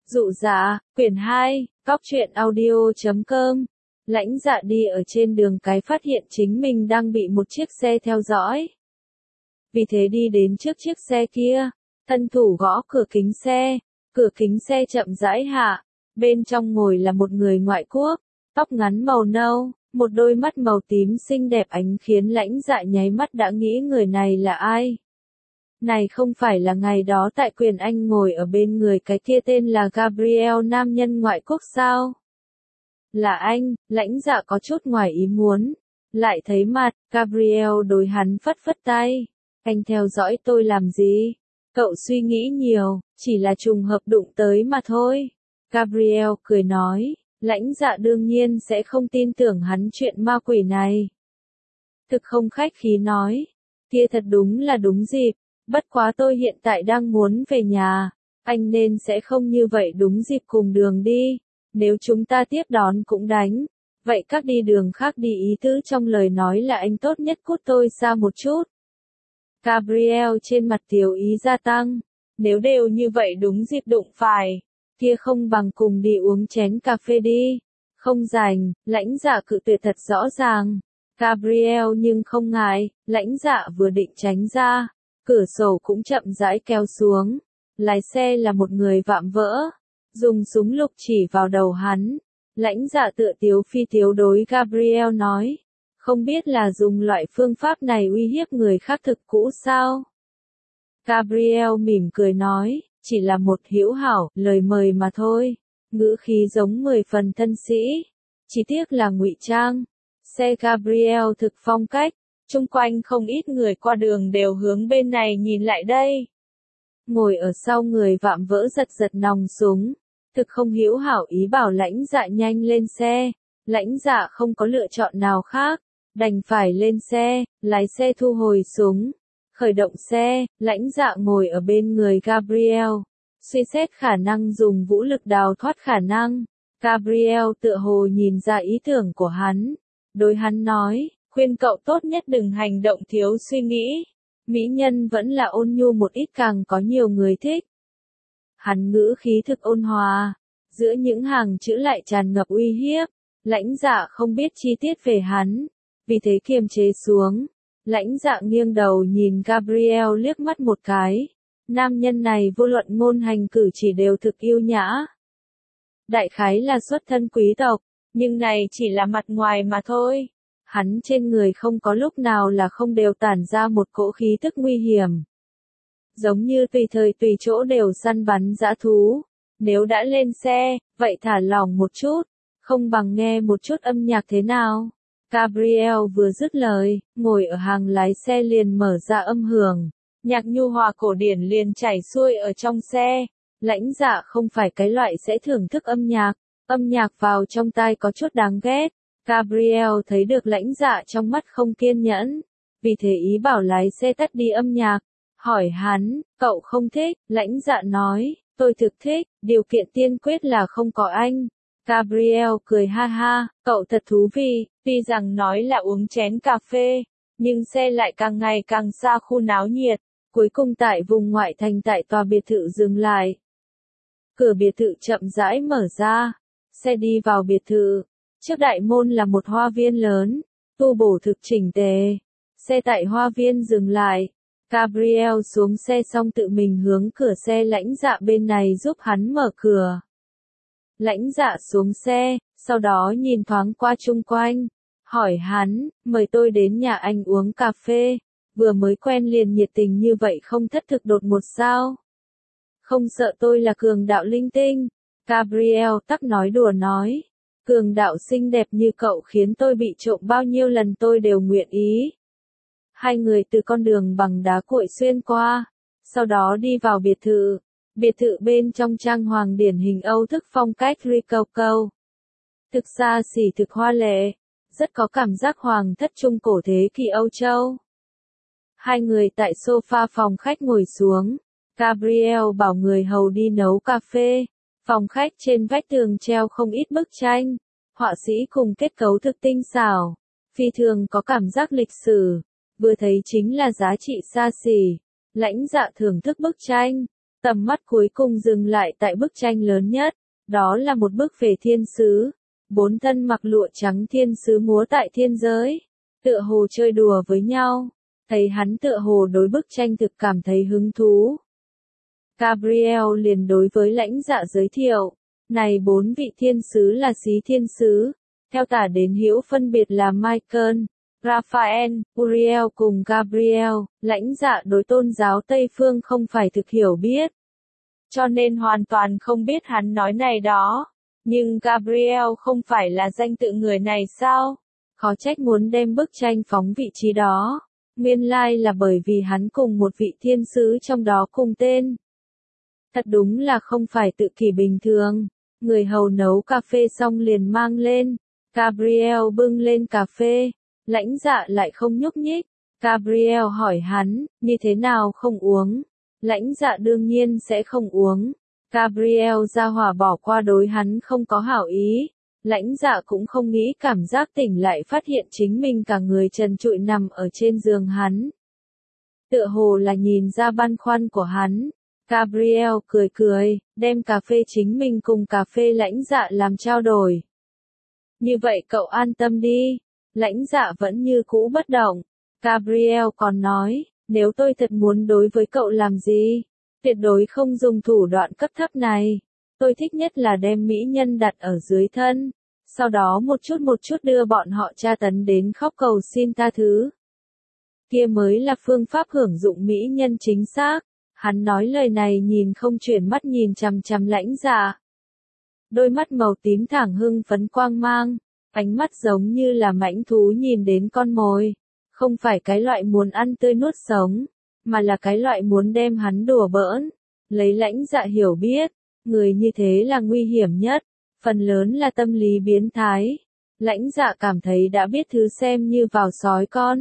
Dụ dạ, quyển 2, Cóc truyện audio.com. Lãnh Dạ đi ở trên đường cái phát hiện chính mình đang bị một chiếc xe theo dõi. Vì thế đi đến trước chiếc xe kia, thân thủ gõ cửa kính xe chậm rãi hạ, bên trong ngồi là một người ngoại quốc, tóc ngắn màu nâu, một đôi mắt màu tím xinh đẹp ánh khiến Lãnh Dạ nháy mắt đã nghĩ người này là ai. Này không phải là ngày đó tại Quyền Anh ngồi ở bên người cái kia tên là Gabriel nam nhân ngoại quốc sao? Là anh, Lãnh Dạ có chút ngoài ý muốn. Lại thấy mặt, Gabriel đối hắn phất phất tay. Anh theo dõi tôi làm gì? Cậu suy nghĩ nhiều, chỉ là trùng hợp đụng tới mà thôi. Gabriel cười nói, Lãnh Dạ đương nhiên sẽ không tin tưởng hắn chuyện ma quỷ này. Thực không khách khí nói, kia thật đúng là đúng dịp. Bất quá tôi hiện tại đang muốn về nhà, anh nên sẽ không như vậy đúng dịp cùng đường đi, nếu chúng ta tiếp đón cũng đánh, vậy các đi đường khác đi ý tứ trong lời nói là anh tốt nhất cút tôi xa một chút. Gabriel trên mặt tiểu ý gia tăng, nếu đều như vậy đúng dịp đụng phải, kia không bằng cùng đi uống chén cà phê đi, không rảnh, Lãnh Dạ cự tuyệt thật rõ ràng. Gabriel nhưng không ngại, Lãnh Dạ vừa định tránh ra. Cửa sổ cũng chậm rãi kéo xuống, lái xe là một người vạm vỡ, dùng súng lục chỉ vào đầu hắn. Lãnh Dạ tựa tiếu phi tiếu đối Gabriel nói, không biết là dùng loại phương pháp này uy hiếp người khác thực cũ sao? Gabriel mỉm cười nói, chỉ là một hữu hảo, lời mời mà thôi, ngữ khí giống 10 phần thân sĩ, chỉ tiếc là ngụy trang. Xe Gabriel thực phong cách. Chung quanh không ít người qua đường đều hướng bên này nhìn lại đây. Ngồi ở sau người vạm vỡ giật giật nòng súng. Thực không hữu hảo ý bảo Lãnh Dạ nhanh lên xe. Lãnh Dạ không có lựa chọn nào khác. Đành phải lên xe, lái xe thu hồi súng. Khởi động xe, Lãnh Dạ ngồi ở bên người Gabriel. Suy xét khả năng dùng vũ lực đào thoát khả năng. Gabriel tựa hồ nhìn ra ý tưởng của hắn. Đối hắn nói. Khuyên cậu tốt nhất đừng hành động thiếu suy nghĩ. Mỹ nhân vẫn là ôn nhu một ít càng có nhiều người thích. Hắn ngữ khí thực ôn hòa. Giữa những hàng chữ lại tràn ngập uy hiếp. Lãnh Dạ không biết chi tiết về hắn. Vì thế kiềm chế xuống. Lãnh Dạ nghiêng đầu nhìn Gabriel liếc mắt một cái. Nam nhân này vô luận ngôn hành cử chỉ đều thực yêu nhã. Đại khái là xuất thân quý tộc. Nhưng này chỉ là mặt ngoài mà thôi. Hắn trên người không có lúc nào là không đều tản ra một cỗ khí tức nguy hiểm. Giống như tùy thời tùy chỗ đều săn bắn dã thú. Nếu đã lên xe, vậy thả lỏng một chút, không bằng nghe một chút âm nhạc thế nào. Gabriel vừa dứt lời, ngồi ở hàng lái xe liền mở ra âm hưởng. Nhạc nhu hòa cổ điển liền chảy xuôi ở trong xe. Lãnh Dạ không phải cái loại sẽ thưởng thức âm nhạc vào trong tai có chút đáng ghét. Gabriel thấy được Lãnh Dạ trong mắt không kiên nhẫn, vì thế ý bảo lái xe tắt đi âm nhạc, hỏi hắn, cậu không thích, Lãnh Dạ nói, tôi thực thích, điều kiện tiên quyết là không có anh. Gabriel cười ha ha, cậu thật thú vị, tuy rằng nói là uống chén cà phê, nhưng xe lại càng ngày càng xa khu náo nhiệt, cuối cùng tại vùng ngoại thành tại tòa biệt thự dừng lại. Cửa biệt thự chậm rãi mở ra, xe đi vào biệt thự. Trước đại môn là một hoa viên lớn, tu bổ thực chỉnh tề. Xe tại hoa viên dừng lại. Gabriel xuống xe xong tự mình hướng cửa xe Lãnh Dạ bên này giúp hắn mở cửa. Lãnh Dạ xuống xe, sau đó nhìn thoáng qua chung quanh. Hỏi hắn, mời tôi đến nhà anh uống cà phê. Vừa mới quen liền nhiệt tình như vậy không thất thực đột một sao? Không sợ tôi là cường đạo linh tinh. Gabriel tắc nói đùa nói. Cường đạo xinh đẹp như cậu khiến tôi bị trộm bao nhiêu lần tôi đều nguyện ý. Hai người từ con đường bằng đá cuội xuyên qua, sau đó đi vào biệt thự. Biệt thự bên trong trang hoàng điển hình Âu thức phong cách Rococo. Thực xa xỉ thực hoa lệ, rất có cảm giác hoàng thất trung cổ thế kỷ Âu Châu. Hai người tại sofa phòng khách ngồi xuống. Gabriel bảo người hầu đi nấu cà phê. Phòng khách trên vách tường treo không ít bức tranh, họa sĩ cùng kết cấu thực tinh xảo, phi thường có cảm giác lịch sử, vừa thấy chính là giá trị xa xỉ. Lãnh Dạ thưởng thức bức tranh, Tầm mắt cuối cùng dừng lại tại bức tranh lớn nhất, đó là một bức về thiên sứ. 4 thân mặc lụa trắng thiên sứ múa tại thiên giới, tựa hồ chơi đùa với nhau. Thấy hắn tựa hồ đối bức tranh thực cảm thấy hứng thú. Gabriel liền đối với lãnh dạ giới thiệu, này 4 vị thiên sứ là xí thiên sứ, theo tả đến hữu phân biệt là Michael, Raphael, Uriel cùng Gabriel. Lãnh dạ đối tôn giáo Tây Phương không phải thực hiểu biết, cho nên hoàn toàn không biết hắn nói này đó. Nhưng Gabriel không phải là danh tự người này sao? Khó trách muốn đem bức tranh phóng vị trí đó. Nguyên lai là bởi vì hắn cùng một vị thiên sứ trong đó cùng tên. Thật đúng là không phải tự kỷ bình thường. Người hầu nấu cà phê xong liền mang lên. Gabriel bưng lên cà phê. Lãnh dạ lại không nhúc nhích. Gabriel hỏi hắn, như thế nào không uống? Lãnh dạ đương nhiên sẽ không uống. Gabriel ra hỏa bỏ qua đối hắn không có hảo ý. Lãnh dạ cũng không nghĩ cảm giác tỉnh lại phát hiện chính mình cả người trần trụi nằm ở trên giường hắn. Tựa hồ là nhìn ra băn khoăn của hắn. Gabriel cười cười, đem cà phê chính mình cùng cà phê lãnh dạ làm trao đổi. Như vậy cậu an tâm đi. Lãnh dạ vẫn như cũ bất động. Gabriel còn nói, nếu tôi thật muốn đối với cậu làm gì, tuyệt đối không dùng thủ đoạn cấp thấp này. Tôi thích nhất là đem mỹ nhân đặt ở dưới thân, sau đó một chút đưa bọn họ tra tấn đến khóc cầu xin tha thứ. Kia mới là phương pháp hưởng dụng mỹ nhân chính xác. Hắn nói lời này nhìn không chuyển mắt nhìn chằm chằm lãnh dạ. Đôi mắt màu tím thẳng hưng phấn quang mang, ánh mắt giống như là mãnh thú nhìn đến con mồi. Không phải cái loại muốn ăn tươi nuốt sống, mà là cái loại muốn đem hắn đùa bỡn. Lấy lãnh dạ hiểu biết, người như thế là nguy hiểm nhất, phần lớn là tâm lý biến thái. Lãnh dạ cảm thấy đã biết thứ xem như vào sói con.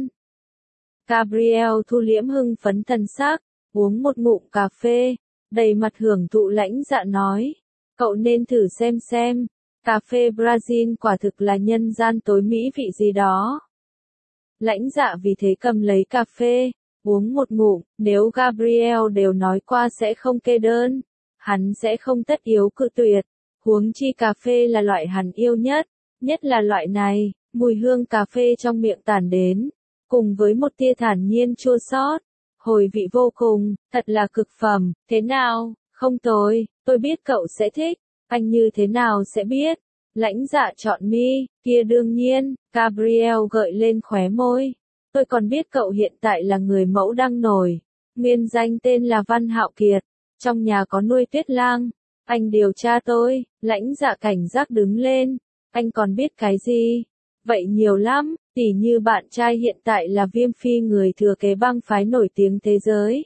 Gabriel thu liễm hưng phấn thần sắc, uống một ngụm cà phê, đầy mặt hưởng thụ. Lãnh dạ nói, cậu nên thử xem, cà phê Brazil quả thực là nhân gian tối mỹ vị gì đó. Lãnh dạ vì thế cầm lấy cà phê, uống một ngụm. Nếu Gabriel đều nói qua sẽ không kê đơn, hắn sẽ không tất yếu cự tuyệt. Huống chi cà phê là loại hắn yêu nhất là loại này, mùi hương cà phê trong miệng tản đến, cùng với một tia thản nhiên chua xót, hồi vị vô cùng, thật là cực phẩm. Thế nào, không tồi, tôi biết cậu sẽ thích. Anh như thế nào sẽ biết? Lãnh dạ chọn mi, kia đương nhiên. Gabriel gợi lên khóe môi. Tôi còn biết cậu hiện tại là người mẫu đang nổi. Nguyên danh tên là Văn Hạo Kiệt. Trong nhà có nuôi tuyết lang. Anh điều tra tôi. Lãnh dạ cảnh giác đứng lên. Anh còn biết cái gì? Vậy nhiều lắm, tỉ như bạn trai hiện tại là Viêm Phi, người thừa kế bang phái nổi tiếng thế giới.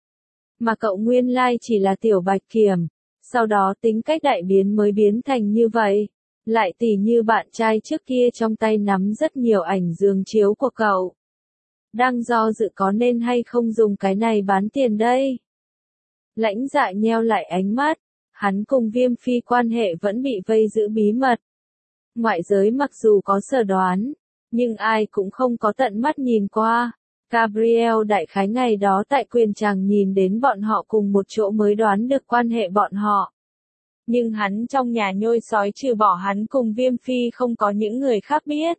Mà cậu nguyên lai chỉ là tiểu bạch kiểm. Sau đó tính cách đại biến mới biến thành như vậy. Lại tỉ như bạn trai trước kia trong tay nắm rất nhiều ảnh giường chiếu của cậu. Đang do dự có nên hay không dùng cái này bán tiền đây. Lãnh dạ nheo lại ánh mắt. Hắn cùng Viêm Phi quan hệ vẫn bị vây giữ bí mật. Ngoại giới mặc dù có sở đoán, nhưng ai cũng không có tận mắt nhìn qua. Gabriel đại khái ngày đó tại quyền tràng nhìn đến bọn họ cùng một chỗ mới đoán được quan hệ bọn họ. Nhưng hắn trong nhà nhôi sói trừ bỏ hắn cùng Viêm Phi không có những người khác biết.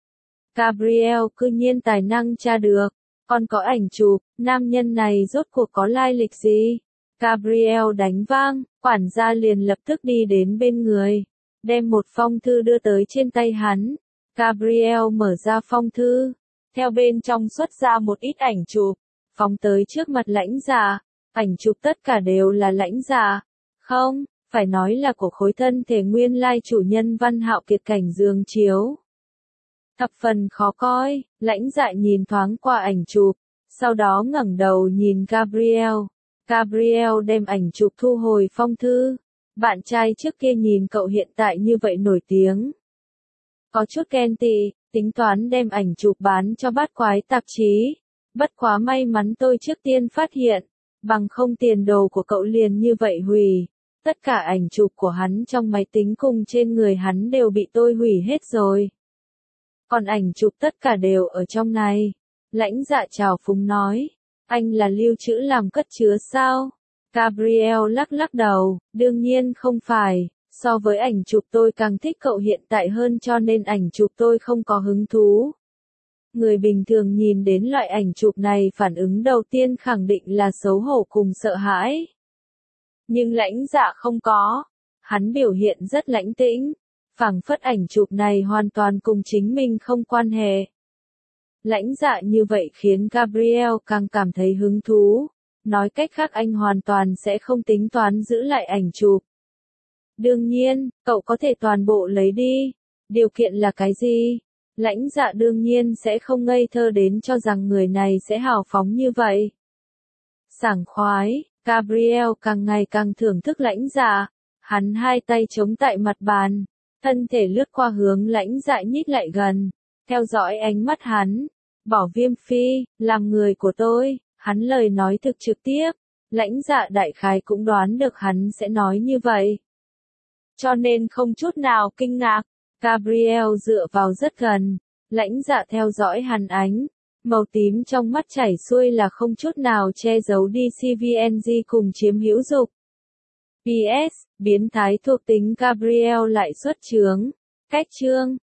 Gabriel cư nhiên tài năng tra được, còn có ảnh chụp, nam nhân này rốt cuộc có lai lịch gì? Gabriel đánh vang, quản gia liền lập tức đi đến bên người, đem một phong thư đưa tới trên tay hắn. Gabriel mở ra phong thư, theo bên trong xuất ra một ít ảnh chụp, phóng tới trước mặt lãnh dạ. Ảnh chụp tất cả đều là lãnh dạ. Không, phải nói là của khối thân thể nguyên lai chủ nhân Văn Hạo Kiệt cảnh giường chiếu. Thập phần khó coi, lãnh dạ nhìn thoáng qua ảnh chụp, sau đó ngẩng đầu nhìn Gabriel. Gabriel đem ảnh chụp thu hồi phong thư. Bạn trai trước kia nhìn cậu hiện tại như vậy nổi tiếng. Có chút ghen tị, tính toán đem ảnh chụp bán cho bát quái tạp chí. Bất quá may mắn tôi trước tiên phát hiện, bằng không tiền đồ của cậu liền như vậy hủy. Tất cả ảnh chụp của hắn trong máy tính cùng trên người hắn đều bị tôi hủy hết rồi. Còn ảnh chụp tất cả đều ở trong này. Lãnh dạ trào phúng nói, anh là lưu trữ làm cất chứa sao? Gabriel lắc lắc đầu, đương nhiên không phải, so với ảnh chụp tôi càng thích cậu hiện tại hơn cho nên ảnh chụp tôi không có hứng thú. Người bình thường nhìn đến loại ảnh chụp này phản ứng đầu tiên khẳng định là xấu hổ cùng sợ hãi. Nhưng Lãnh Dạ không có. Hắn biểu hiện rất lãnh tĩnh, phảng phất ảnh chụp này hoàn toàn cùng chính mình không quan hệ. Lãnh Dạ như vậy khiến Gabriel càng cảm thấy hứng thú. Nói cách khác anh hoàn toàn sẽ không tính toán giữ lại ảnh chụp. Đương nhiên, cậu có thể toàn bộ lấy đi. Điều kiện là cái gì? Lãnh Dạ đương nhiên sẽ không ngây thơ đến cho rằng người này sẽ hào phóng như vậy. Sảng khoái, Gabriel càng ngày càng thưởng thức Lãnh Dạ. Hắn hai tay chống tại mặt bàn, thân thể lướt qua hướng Lãnh Dạ nhích lại gần, theo dõi ánh mắt hắn. Bỏ Viêm Phi, làm người của tôi, hắn lời nói thực trực tiếp. Lãnh Dạ đại khái cũng đoán được hắn sẽ nói như vậy. Cho nên không chút nào kinh ngạc, Gabriel dựa vào rất gần, Lãnh Dạ theo dõi hắn ánh. Màu tím trong mắt chảy xuôi là không chút nào che giấu đi CVNG cùng chiếm hữu dục. PS, biến thái thuộc tính Gabriel lại xuất chướng. Cách chương